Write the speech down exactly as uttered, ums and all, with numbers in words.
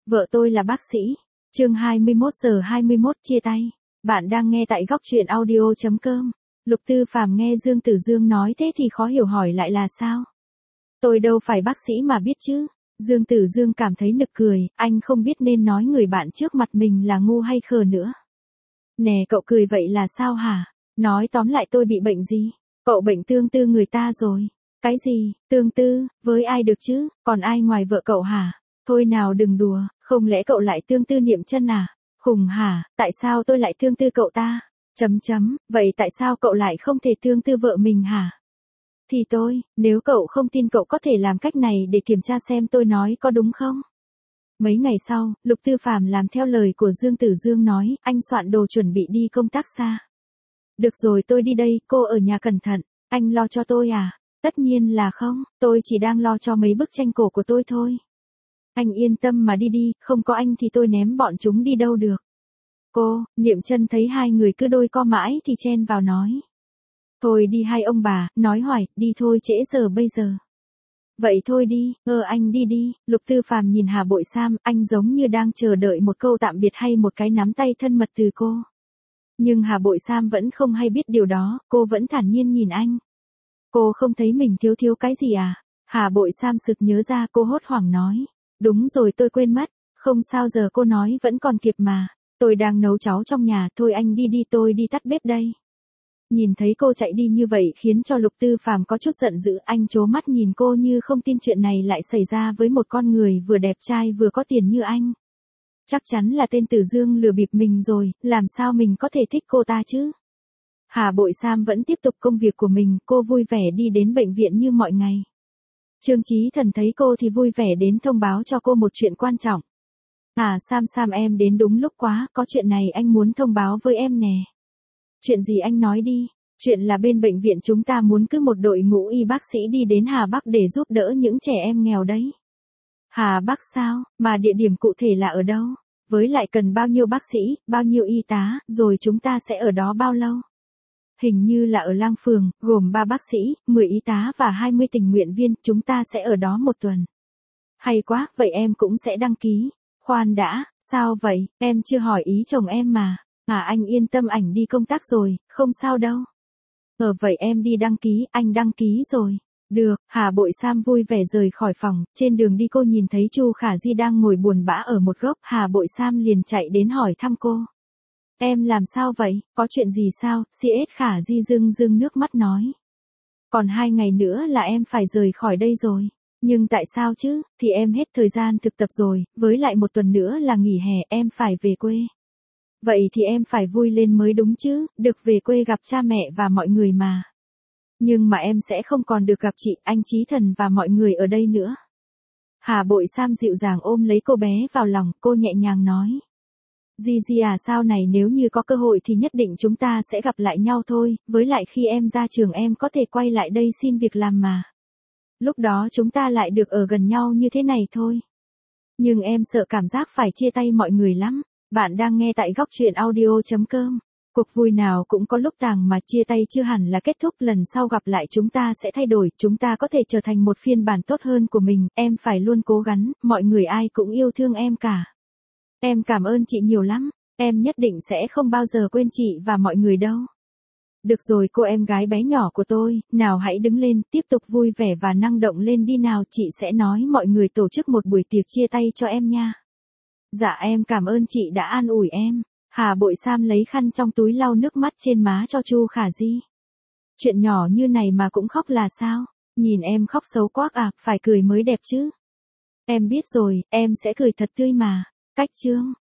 Vợ tôi là bác sĩ. Chương hai mươi mốt giờ hai mươi mốt chia tay. Bạn đang nghe tại góc truyện audio chấm com. Lục Tư Phàm nghe Dương Tử Dương nói thế thì khó hiểu hỏi lại là sao? Tôi đâu phải bác sĩ mà biết chứ. Dương Tử Dương cảm thấy nực cười, anh không biết nên nói người bạn trước mặt mình là ngu hay khờ nữa. Nè cậu cười vậy là sao hả? Nói tóm lại tôi bị bệnh gì? Cậu bệnh tương tư người ta rồi. Cái gì, tương tư, với ai được chứ, còn ai ngoài vợ cậu hả? Thôi nào đừng đùa, không lẽ cậu lại tương tư Niệm Chân à? Khùng hả, tại sao tôi lại tương tư cậu ta? Chấm chấm, vậy tại sao cậu lại không thể tương tư vợ mình hả? Thì tôi, nếu cậu không tin cậu có thể làm cách này để kiểm tra xem tôi nói có đúng không? Mấy ngày sau, Lục Tư Phàm làm theo lời của Dương Tử Dương nói, anh soạn đồ chuẩn bị đi công tác xa. Được rồi tôi đi đây, cô ở nhà cẩn thận, anh lo cho tôi à? Tất nhiên là không, tôi chỉ đang lo cho mấy bức tranh cổ của tôi thôi. Anh yên tâm mà đi đi, không có anh thì tôi ném bọn chúng đi đâu được. Cô, Niệm Chân thấy hai người cứ đôi co mãi thì chen vào nói. Thôi đi hai ông bà, nói hoài, đi thôi trễ giờ bây giờ. Vậy thôi đi, ơ anh đi đi, Lục Tư Phàm nhìn Hà Bội Sam, anh giống như đang chờ đợi một câu tạm biệt hay một cái nắm tay thân mật từ cô. Nhưng Hà Bội Sam vẫn không hay biết điều đó, cô vẫn thản nhiên nhìn anh. Cô không thấy mình thiếu thiếu cái gì à? Hà Bội Sam sực nhớ ra cô hốt hoảng nói. Đúng rồi tôi quên mất, không sao giờ cô nói vẫn còn kịp mà. Tôi đang nấu cháo trong nhà, thôi anh đi đi tôi đi tắt bếp đây. Nhìn thấy cô chạy đi như vậy khiến cho Lục Tư Phàm có chút giận dữ, anh trố mắt nhìn cô như không tin chuyện này lại xảy ra với một con người vừa đẹp trai vừa có tiền như anh. Chắc chắn là tên Tử Dương lừa bịp mình rồi, làm sao mình có thể thích cô ta chứ? Hà Bội Sam vẫn tiếp tục công việc của mình, cô vui vẻ đi đến bệnh viện như mọi ngày. Trương Chí Thần thấy cô thì vui vẻ đến thông báo cho cô một chuyện quan trọng. À Sam Sam em đến đúng lúc quá, có chuyện này anh muốn thông báo với em nè. Chuyện gì anh nói đi, chuyện là bên bệnh viện chúng ta muốn cứ một đội ngũ y bác sĩ đi đến Hà Bắc để giúp đỡ những trẻ em nghèo đấy. Hà Bắc sao, mà địa điểm cụ thể là ở đâu? Với lại cần bao nhiêu bác sĩ, bao nhiêu y tá, rồi chúng ta sẽ ở đó bao lâu? Hình như là ở Lang Phường, gồm ba bác sĩ, mười y tá và hai mươi tình nguyện viên, chúng ta sẽ ở đó một tuần. Hay quá, vậy em cũng sẽ đăng ký. Khoan đã, sao vậy, em chưa hỏi ý chồng em mà. À anh yên tâm ảnh đi công tác rồi, không sao đâu. Ờ vậy em đi đăng ký, anh đăng ký rồi. Được, Hà Bội Sam vui vẻ rời khỏi phòng, trên đường đi cô nhìn thấy Chu Khả Di đang ngồi buồn bã ở một góc, Hà Bội Sam liền chạy đến hỏi thăm cô. Em làm sao vậy, có chuyện gì sao, xê ét Khả Di rưng rưng nước mắt nói. Còn hai ngày nữa là em phải rời khỏi đây rồi. Nhưng tại sao chứ, thì em hết thời gian thực tập rồi, với lại một tuần nữa là nghỉ hè em phải về quê. Vậy thì em phải vui lên mới đúng chứ, được về quê gặp cha mẹ và mọi người mà. Nhưng mà em sẽ không còn được gặp chị, anh Chí Thần và mọi người ở đây nữa. Hà Bội Sam dịu dàng ôm lấy cô bé vào lòng, cô nhẹ nhàng nói. Di Di à sau này nếu như có cơ hội thì nhất định chúng ta sẽ gặp lại nhau thôi, với lại khi em ra trường em có thể quay lại đây xin việc làm mà. Lúc đó chúng ta lại được ở gần nhau như thế này thôi. Nhưng em sợ cảm giác phải chia tay mọi người lắm. Bạn đang nghe tại góc truyện audio chấm com. Cuộc vui nào cũng có lúc tàng mà chia tay chưa hẳn là kết thúc, lần sau gặp lại chúng ta sẽ thay đổi, chúng ta có thể trở thành một phiên bản tốt hơn của mình, em phải luôn cố gắng, mọi người ai cũng yêu thương em cả. Em cảm ơn chị nhiều lắm, em nhất định sẽ không bao giờ quên chị và mọi người đâu. Được rồi cô em gái bé nhỏ của tôi, nào hãy đứng lên, tiếp tục vui vẻ và năng động lên đi nào, chị sẽ nói mọi người tổ chức một buổi tiệc chia tay cho em nha. Dạ em cảm ơn chị đã an ủi em. Hà Bội Sam lấy khăn trong túi lau nước mắt trên má cho Chu Khả Di. Chuyện nhỏ như này mà cũng khóc là sao? Nhìn em khóc xấu quá à, phải cười mới đẹp chứ. Em biết rồi, em sẽ cười thật tươi mà. Cách chương